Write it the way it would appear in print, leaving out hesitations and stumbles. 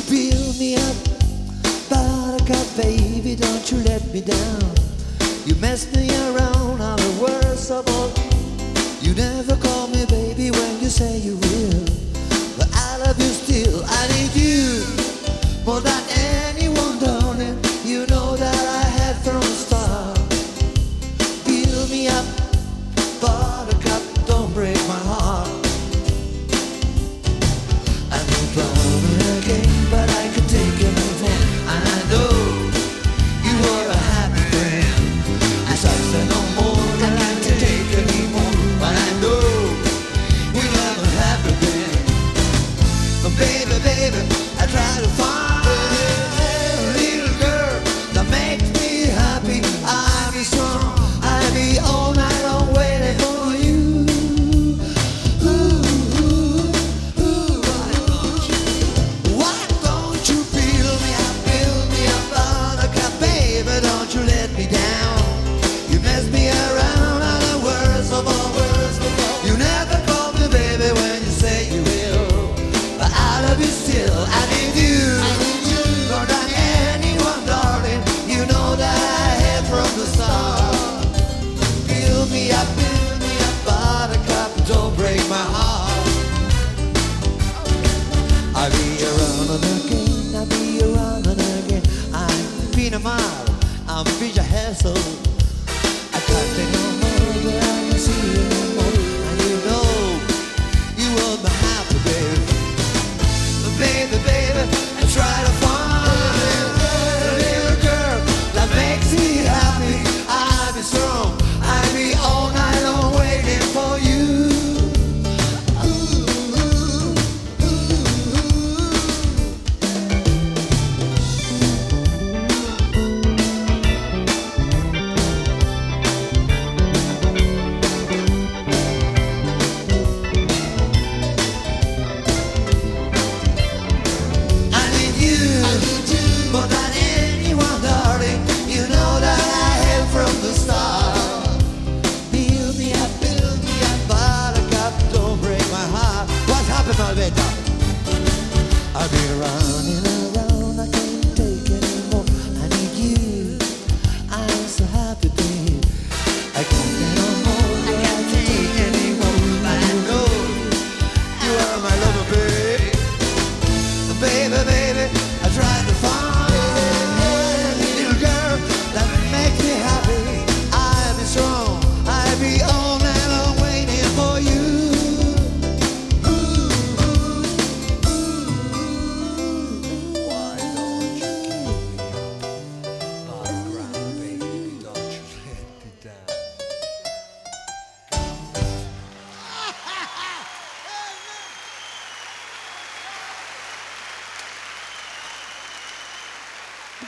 Build me up, buttercup, baby, don't you let me down. You mess me around on the worst of all. You never call me baby when you say you will, but I love you still. I need you more than anyone, darling. You know that I had from the start. Build me up, buttercup, don't break my heart. I know problem again, but I can take it anymore. And I know you are a happy friend. As I say no more, I can't take it anymore. But I know we have a happy friend. But baby, baby, I try to find a little girl that makes me happy. I'll be strong, I'll be all night long waiting for you. Why don't you build me up, buttercup, baby, don't you let me down. You mess me around on the worst of all words. You never call me baby when you say you will, but I love you still. I need you more than anyone, darling. You know that I had from the start. Build me up, buttercup, don't break my heart. I'll be around and again, I'll be around and again. I'm Pina Mar, I'm Vija Hessel. I can't take no more, but I can see you no more. And you know, you are my happy baby. But baby, baby, I try to find a little girl that makes me happy. I'll be strong, I'll be all night long waiting for you. I need you more than anyone, darling. You know that I had from the start. Build me up, buttercup, don't break my heart. What happened, Malveta? I'll be around in